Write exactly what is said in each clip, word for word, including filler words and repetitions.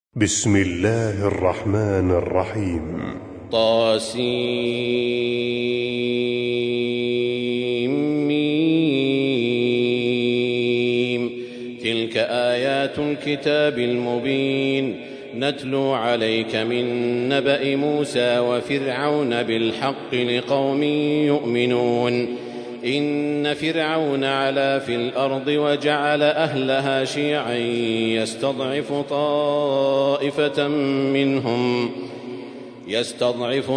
بسم الله الرحمن الرحيم. طاسيم. تلك آيات الكتاب المبين نتلو عليك من نبأ موسى وفرعون بالحق لقوم يؤمنون. إن فرعون علا في الأرض وجعل أهلها شيعا يستضعف طائفة منهم يستضعف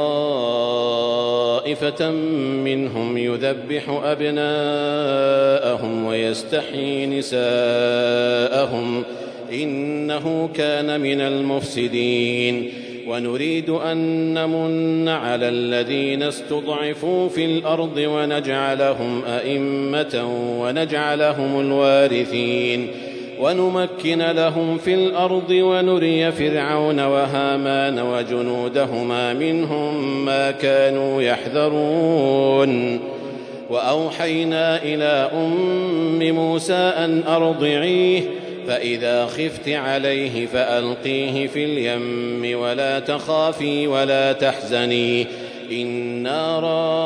طائفة منهم يذبح أبناءهم ويستحيي نساءهم إنه كان من المفسدين. ونريد أن نمن على الذين استضعفوا في الأرض ونجعلهم أئمة ونجعلهم الوارثين ونمكن لهم في الأرض ونري فرعون وهامان وجنودهما منهم ما كانوا يحذرون. وأوحينا إلى أم موسى أن أرضعيه فإذا خفت عليه فألقيه في اليم ولا تخافي ولا تحزني إنا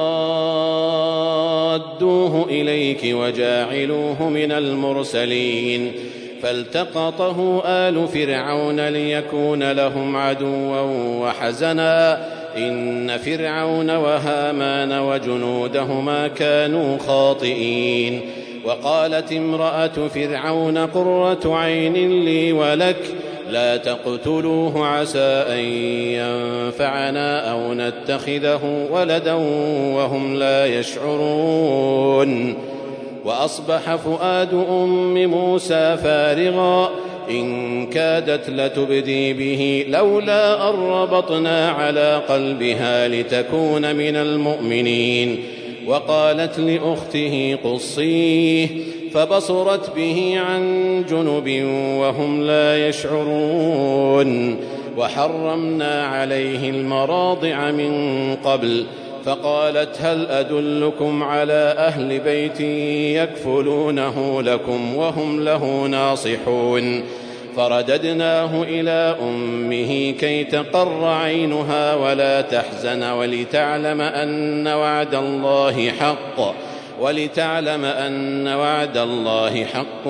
رادوه إليك وجاعلوه من المرسلين. فالتقطه آل فرعون ليكون لهم عدوا وحزنا إن فرعون وهامان وجنودهما كانوا خاطئين. وقالت امرأة فرعون قرة عين لي ولك لا تقتلوه عسى أن ينفعنا أو نتخذه ولدا وهم لا يشعرون. وأصبح فؤاد أم موسى فارغا إن كادت لتبدي به لولا أن ربطنا على قلبها لتكون من المؤمنين. وقالت لأخته قصيه فبصرت به عن جنب وهم لا يشعرون. وحرمنا عليه المراضع من قبل فقالت هل أدلكم على أهل بيت يكفلونه لكم وهم له ناصحون. فرددناه إلى أمه كي تقر عينها ولا تحزن ولتعلم أن وعد الله حق ولتعلم أن وعد الله حق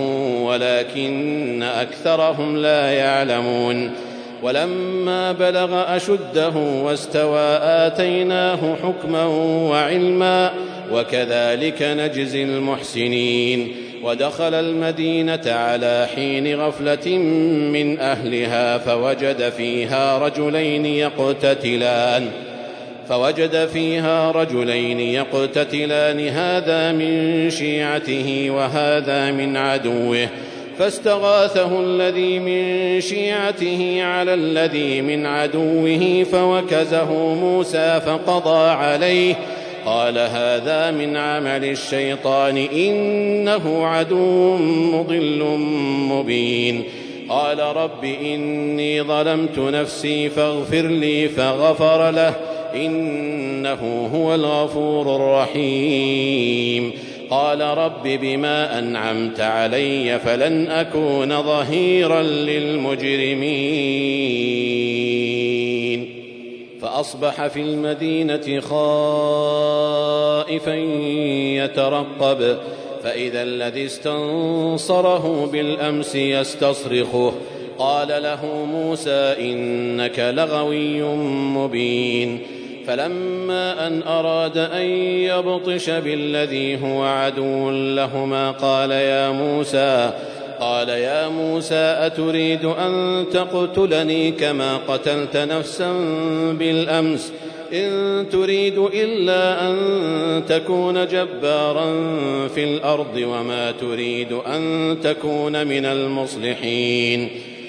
ولكن أكثرهم لا يعلمون. ولما بلغ أشده واستوى آتيناه حكما وعلما وكذلك نجزي المحسنين. ودخل المدينة على حين غفلة من أهلها فوجد فيها رجلين يقتتلان فوجد فيها رجلين يقتتلان هذا من شيعته وهذا من عدوه فاستغاثه الذي من شيعته على الذي من عدوه فوكزه موسى فقضى عليه قال هذا من عمل الشيطان إنه عدو مضل مبين. قال رب إني ظلمت نفسي فاغفر لي فغفر له إنه هو الغفور الرحيم. قال رب بما أنعمت علي فلن أكون ظهيرا للمجرمين. فأصبح في المدينة خائفا يترقب فإذا الذي استنصره بالأمس يستصرخه قال له موسى إنك لغوي مبين. فلما أن أراد أن يبطش بالذي هو عدو لهما قال يا موسى قال يا موسى أتريد أن تقتلني كما قتلت نفسا بالأمس إن تريد إلا أن تكون جبارا في الأرض وما تريد أن تكون من المصلحين.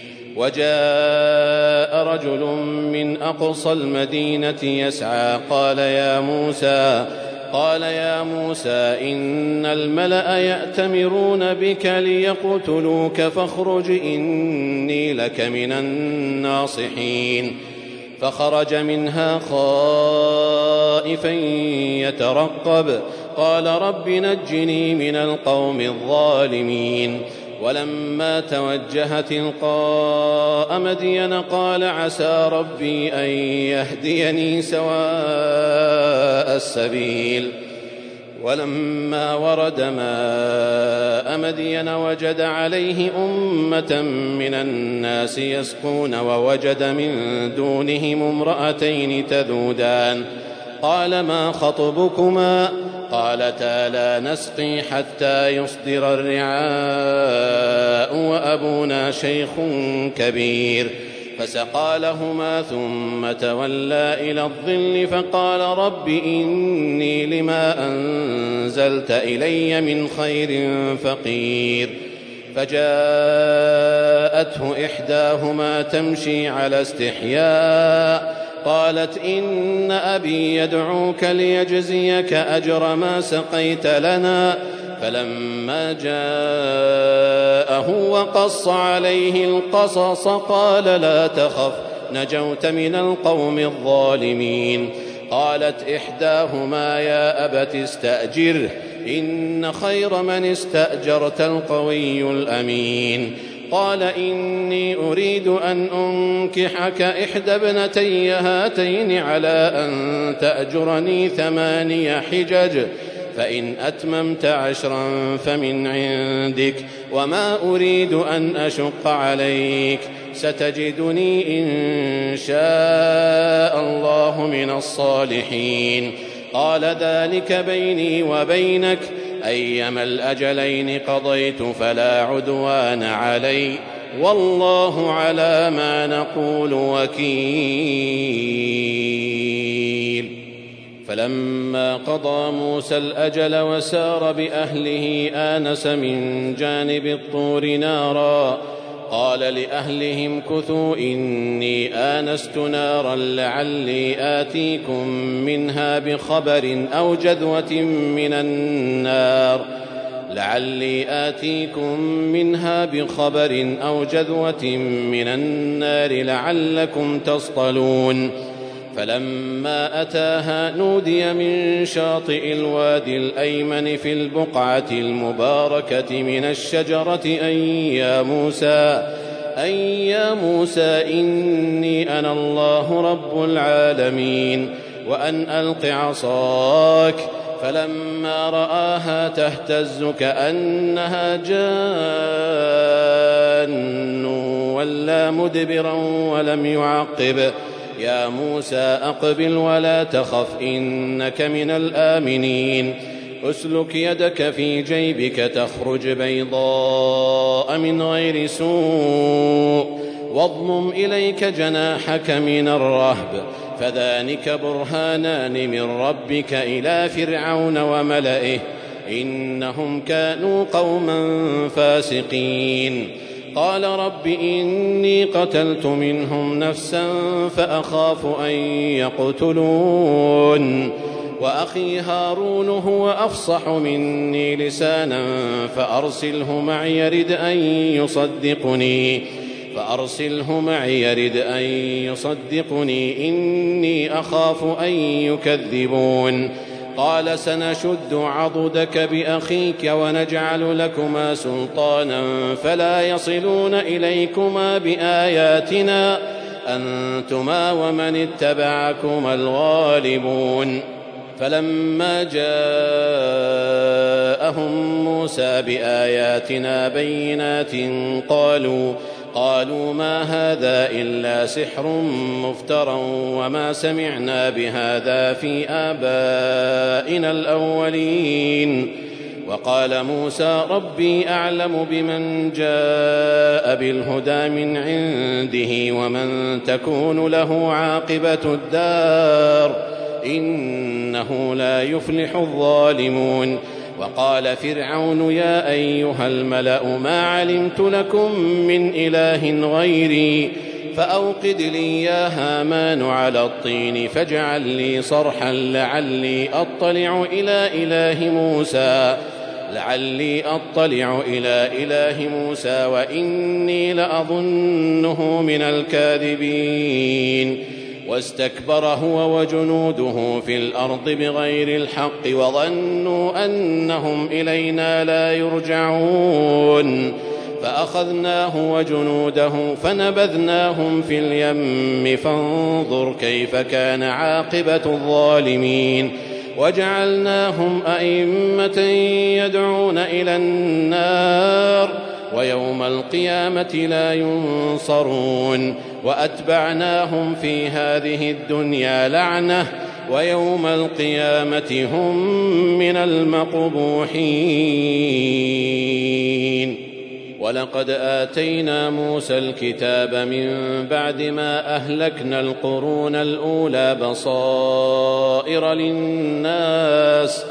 وجاء رجل من أقصى المدينة يسعى قال يا موسى قال يا موسى إن الملأ يأتمرون بك ليقتلوك فاخرج إني لك من الناصحين. فخرج منها خائفا يترقب قال رب نجني من القوم الظالمين. ولما توجه تلقاء مدين قال عسى ربي أن يهديني سواء السبيل. ولما ورد ماء مدين وجد عليه أمة من الناس يسقون ووجد من دونهم امرأتين تذودان قال ما خطبكما قالتا لا نسقي حتى يصدر الرعاء وأبونا شيخ كبير فسقى لهما ثم تولى إلى الظل فقال رب إني لما أنزلت إلي من خير فقير. فجاءته إحداهما تمشي على استحياء قالت إن أبي يدعوك ليجزيك أجر ما سقيت لنا. فلما جاءه وقص عليه القصص قال لا تخف نجوت من القوم الظالمين. قالت إحداهما يا أبت استأجره إن خير من استأجرت القوي الأمين. قال إني أريد أن أنكحك إحدى ابنتي هاتين على أن تأجرني ثماني حجج فإن أتممت عشرا فمن عندك وما أريد أن أشق عليك ستجدني إن شاء الله من الصالحين. قال ذلك بيني وبينك أيما الأجلين قضيت فلا عدوان علي والله على ما نقول وكيل. فلما قضى موسى الأجل وسار بأهله آنس من جانب الطور نارا قال لأهلهم كثوا إني آنست نارا لعلي آتيكم منها بخبر أو جذوة من النار لعلي آتيكم منها بخبر أو جذوة من النار لعلكم تصطلون. فلما أتاها نودي من شاطئ الوادي الأيمن في البقعة المباركة من الشجرة أن يا موسى أن يا موسى إني أنا الله رب العالمين وأن ألق عصاك. فلما رآها تهتز كأنها جان ولا مدبرا ولم يعقب يا موسى أقبل ولا تخف إنك من الآمنين. أسلك يدك في جيبك تخرج بيضاء من غير سوء واضمم إليك جناحك من الرهب فذلك برهانان من ربك إلى فرعون وملئه إنهم كانوا قوما فاسقين. قال رب إني قتلت منهم نفسا فأخاف أن يقتلون وأخي هارون هو أفصح مني لسانا فأرسله معي يرد أن يصدقني فأرسله معي يرد أن يصدقني إني أخاف أن يكذبون. قال سنشد عضدك بأخيك ونجعل لكما سلطانا فلا يصلون إليكما بآياتنا أنتما ومن اتبعكما الغالبون. فلما جاءهم موسى بآياتنا بينات قالوا قالوا ما هذا إلا سحر مفترى وما سمعنا بهذا في آبائنا الأولين. وقال موسى ربي أعلم بمن جاء بالهدى من عنده ومن تكون له عاقبة الدار إنه لا يفلح الظالمون. وقال فرعون يا أيها الملأ ما علمت لكم من إله غيري فأوقد لي يا هامان على الطين فاجعل لي صرحا لعلي أطلع إلى إله موسى لعلي أطلع إلى إله موسى وإني لأظنه من الكاذبين. واستكبر هو وجنوده في الأرض بغير الحق وظنوا أنهم إلينا لا يرجعون. فأخذناه وجنوده فنبذناهم في اليم فانظر كيف كان عاقبة الظالمين وجعلناهم أئمة يدعون إلى النار ويوم القيامة لا ينصرون وأتبعناهم في هذه الدنيا لعنة ويوم القيامة هم من المقبوحين. ولقد آتينا موسى الكتاب من بعد ما أهلكنا القرون الأولى بصائر للناس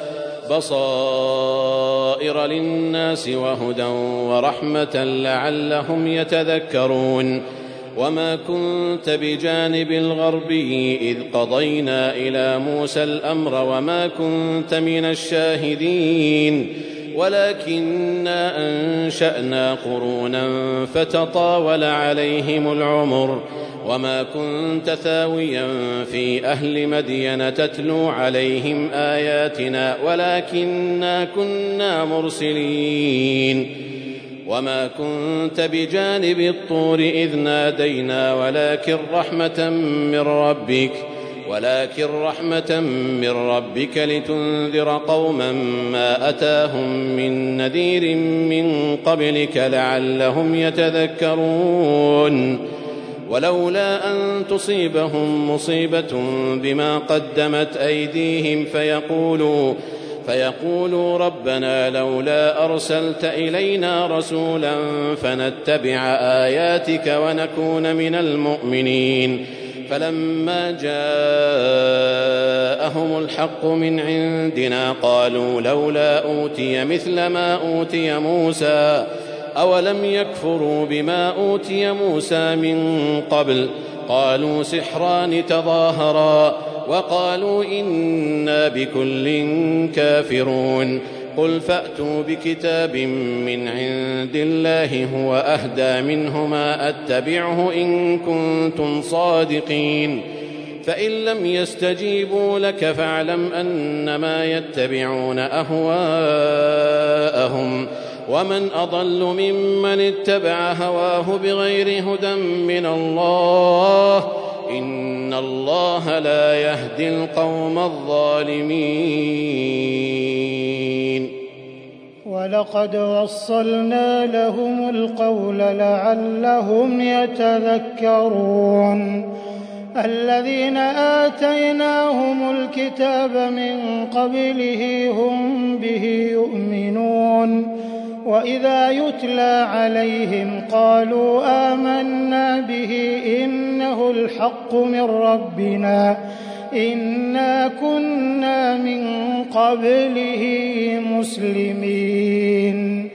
بصائر للناس وهدى ورحمة لعلهم يتذكرون وما كنت بجانب الغربي إذ قضينا إلى موسى الأمر وما كنت من الشاهدين ولكننا أنشأنا قرونا فتطاول عليهم العمر وما كنت ثاويا في أهل مدين تتلو عليهم آياتنا ولكننا كنا مرسلين وما كنت بجانب الطور إذ نادينا ولكن رحمة من ربك ولكن رحمة من ربك لتنذر قوما ما أتاهم من نذير من قبلك لعلهم يتذكرون ولولا أن تصيبهم مصيبة بما قدمت أيديهم فيقولوا فيقولوا ربنا لولا أرسلت إلينا رسولا فنتبع آياتك ونكون من المؤمنين فلما جاءهم الحق من عندنا قالوا لولا أوتي مثل ما أوتي موسى أولم يكفروا بما أوتي موسى من قبل قالوا سحران تظاهرا وقالوا إنا بكل كافرون قل فأتوا بكتاب من عند الله هو أهدى منهما أتبعه إن كنتم صادقين فإن لم يستجيبوا لك فاعلم أنما يتبعون أهواءهم ومن أضل ممن اتبع هواه بغير هدى من الله إن الله لا يهدي القوم الظالمين. ولقد وصلنا لهم القول لعلهم يتذكرون الذين آتيناهم الكتاب من قبله هم به يؤمنون وإذا يتلى عليهم قالوا آمنا به إنه الحق من ربنا إنا كنا من قبله مسلمين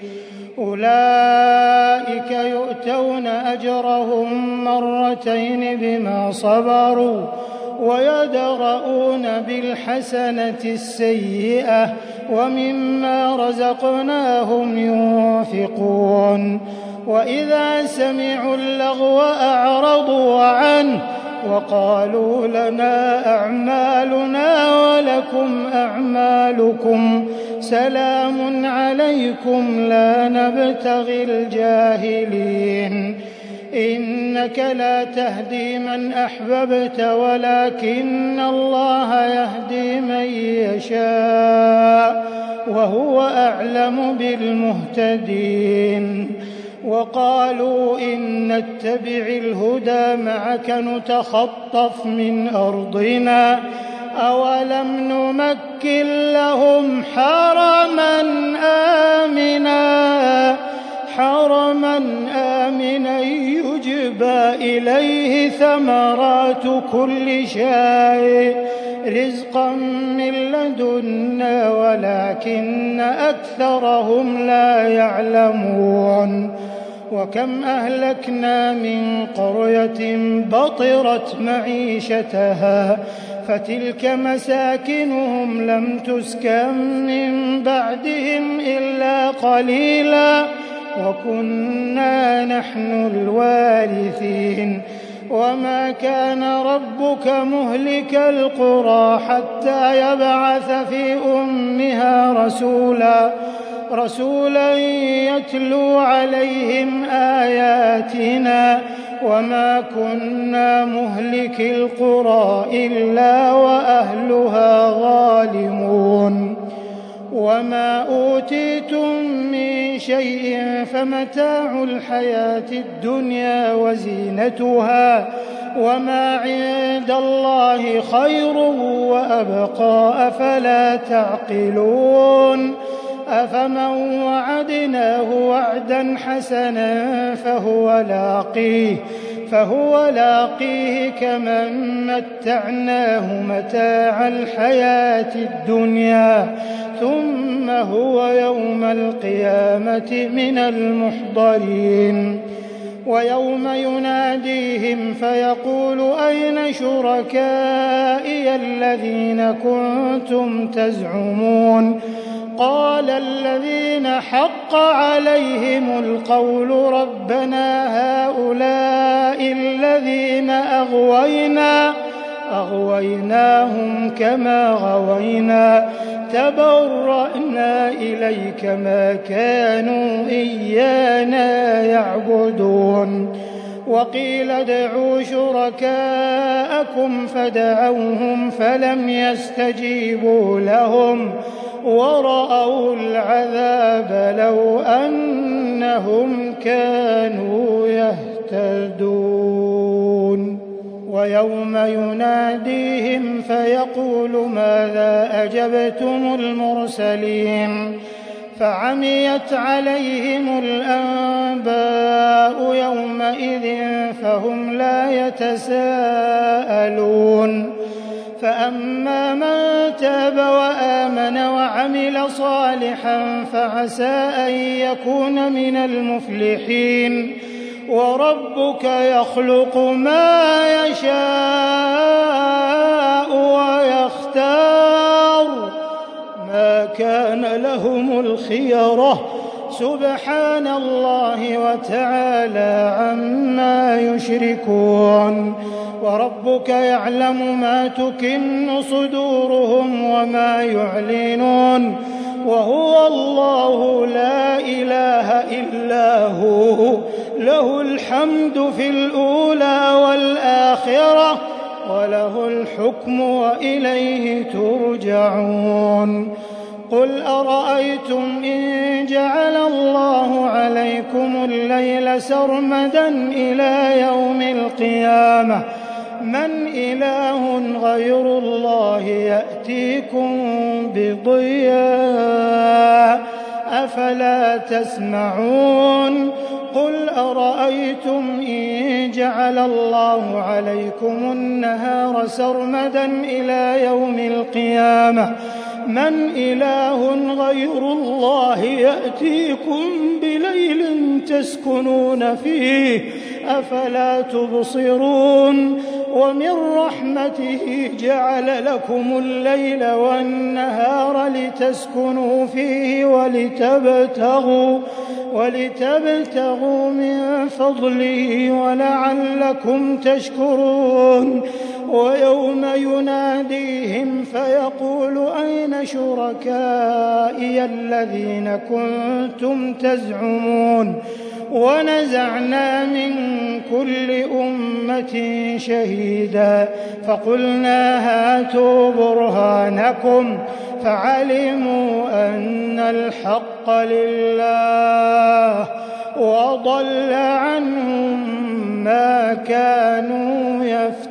أولئك يؤتون أجرهم مرتين بما صبروا ويدرؤون بالحسنة السيئة ومما رزقناهم ينفقون وإذا سمعوا اللغو أعرضوا عنه وقالوا لنا أعمالنا ولكم أعمالكم سلام عليكم لا نبتغي الجاهلين إنك لا تهدي من أحببت ولكن الله يهدي من يشاء وهو أعلم بالمهتدين وقالوا إن نتبع الهدى معك نتخطف من أرضنا أولم نمكن لهم حرما آمنا حرما آمنا يجبى إليه ثمرات كل شيء رزقا من لدنا ولكن أكثرهم لا يعلمون وكم أهلكنا من قرية بطرت معيشتها فتلك مساكنهم لم تسكن من بعدهم إلا قليلا وكنا نحن الوارثين وما كان ربك مهلك القرى حتى يبعث في أمها رسولا رسولا يتلو عليهم آياتنا وما كنا مهلكي القرى إلا وأهلها ظالمون وما أوتيتم من شيء فمتاع الحياة الدنيا وزينتها وما عند الله خير وأبقى أفلا تعقلون أفمن وعدناه وعدا حسنا فهو لاقيه فهو لاقيه كمن متعناه متاع الحياة الدنيا ثم هو يوم القيامة من المحضرين ويوم يناديهم فيقول أين شركائي الذين كنتم تزعمون قال الذين حق عليهم القول ربنا هؤلاء الذين أغوينا أغويناهم كما غوينا تبرأنا إليك ما كانوا إيانا يعبدون وقيل ادعوا شركاءكم فدعوهم فلم يستجيبوا لهم ورأوا العذاب لو أنهم كانوا يهتدون ويوم يناديهم فيقول ماذا أجبتم المرسلين فعميت عليهم الأنباء يومئذ فهم لا يتساءلون فأما من تاب وآمن وعمل صالحا فعسى أن يكون من المفلحين وربك يخلق ما يشاء ويختار ما كان لهم الخيرة سبحان الله وتعالى عما يشركون وربك يعلم ما تكن صدورهم وما يعلنون وهو الله لا إله إلا هو له الحمد في الأولى والآخرة وله الحكم وإليه ترجعون قل أرأيتم إن جعل الله عليكم الليل سرمدا إلى يوم القيامة من إله غير الله يأتيكم بضياء أفلا تسمعون قل أرأيتم إن جعل الله عليكم النهار سرمدا إلى يوم القيامة من إله غير الله يأتيكم بليل تسكنون فيه أفلا تبصرون ومن رحمته جعل لكم الليل والنهار لتسكنوا فيه ولتبتغوا ولتبتغوا من فضله ولعلكم تشكرون ويوم يناديهم فيقول أين شركائي الذين كنتم تزعمون ونزعنا من كل أمة شهيدا فقلنا هاتوا برهانكم فعلموا أن الحق لله وضل عنهم ما كانوا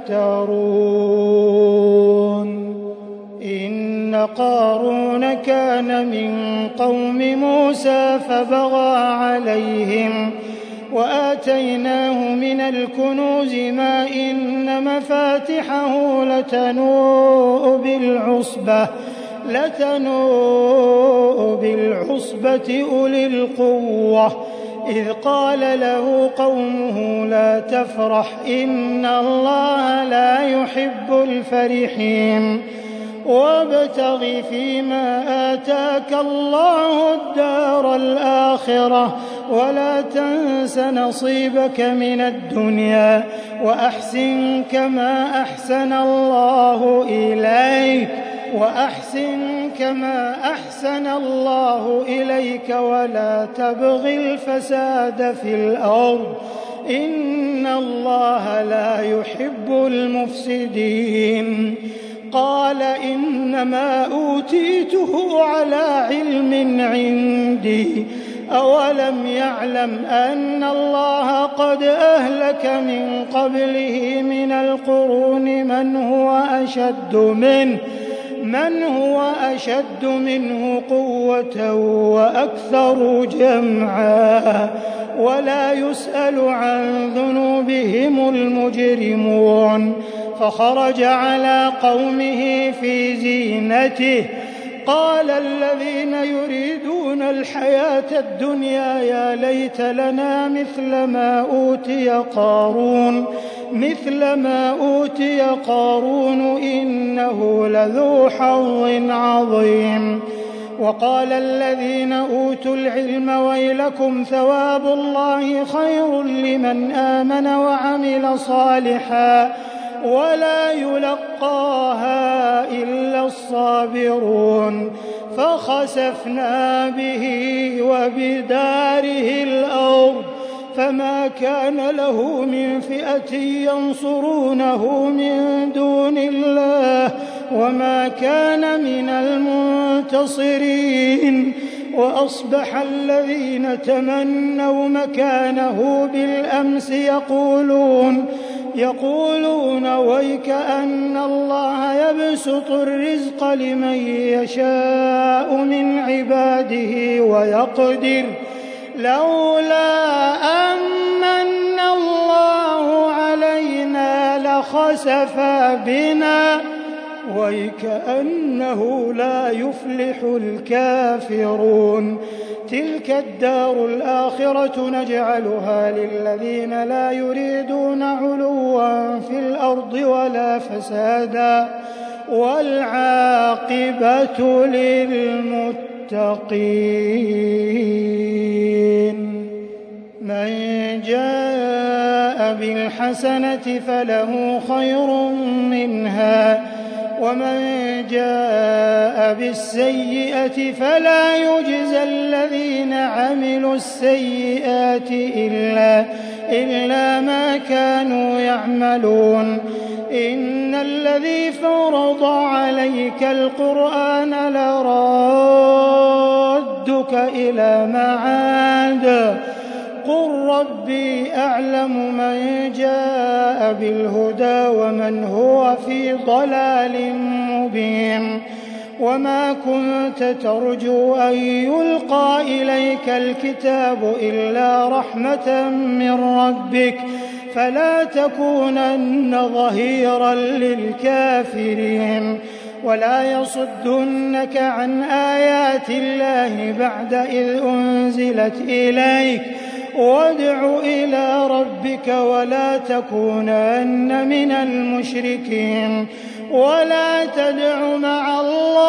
يفترون إن قارون كان من قوم موسى فبغى عليهم وآتيناه من الكنوز ما إن مفاتحه لتنوء بالعصبة لتنوء بالعصبة أولي القوة إذ قال له قومه لا تفرح إن الله لا يحب الفرحين وابتغ فيما آتاك الله الدار الآخرة ولا تنس نصيبك من الدنيا وأحسن كما أحسن الله إليك وأحسن كما أحسن الله إليك ولا تبغ الفساد في الأرض إن الله لا يحب المفسدين. قال إنما أوتيته على علم عندي أولم يعلم أن الله قد أهلك من قبله من القرون من هو أشد منه من هو أشد منه قوة وأكثر جمعا ولا يسأل عن ذنوبهم المجرمون. فخرج على قومه في زينته قال الذين يريدون الحياة الدنيا يا ليت لنا مثل ما أوتي قارون مثل ما أوتي قارون إنه لذو حظ عظيم. وقال الذين أوتوا العلم ويلكم ثواب الله خير لمن آمن وعمل صالحا ولا يلقاها إلا الصابرون. فخسفنا به وبداره الأرض فما كان له من فئة ينصرونه من دون الله وما كان من المنتصرين. وأصبح الذين تمنوا مكانه بالأمس يقولون يقولون ويك أن الله يبسط الرزق لمن يشاء من عباده ويقدر لولا أمن الله علينا لخسف بنا ويكأنه لا يفلح الكافرون. تلك الدار الآخرة نجعلها للذين لا يريدون علوا في الأرض ولا فسادا والعاقبة للمتقين. من جاء بالحسنة فله خير منها ومن جاء بالسيئة فلا يجزى الذين عملوا السيئات إلا, إلا ما كانوا يعملون. إن الذي فرض عليك القرآن لرادك إلى معاد قل ربي أعلم من جاء بالهدى ومن هو في ضلال مبين. وما كنت ترجو أن يلقى إليك الكتاب إلا رحمة من ربك فلا تكونن ظهيرا للكافرين. ولا يصدنك عن آيات الله بعد إذ أنزلت إليك وادع إلى ربك ولا تكونن من المشركين. ولا تدع مع الله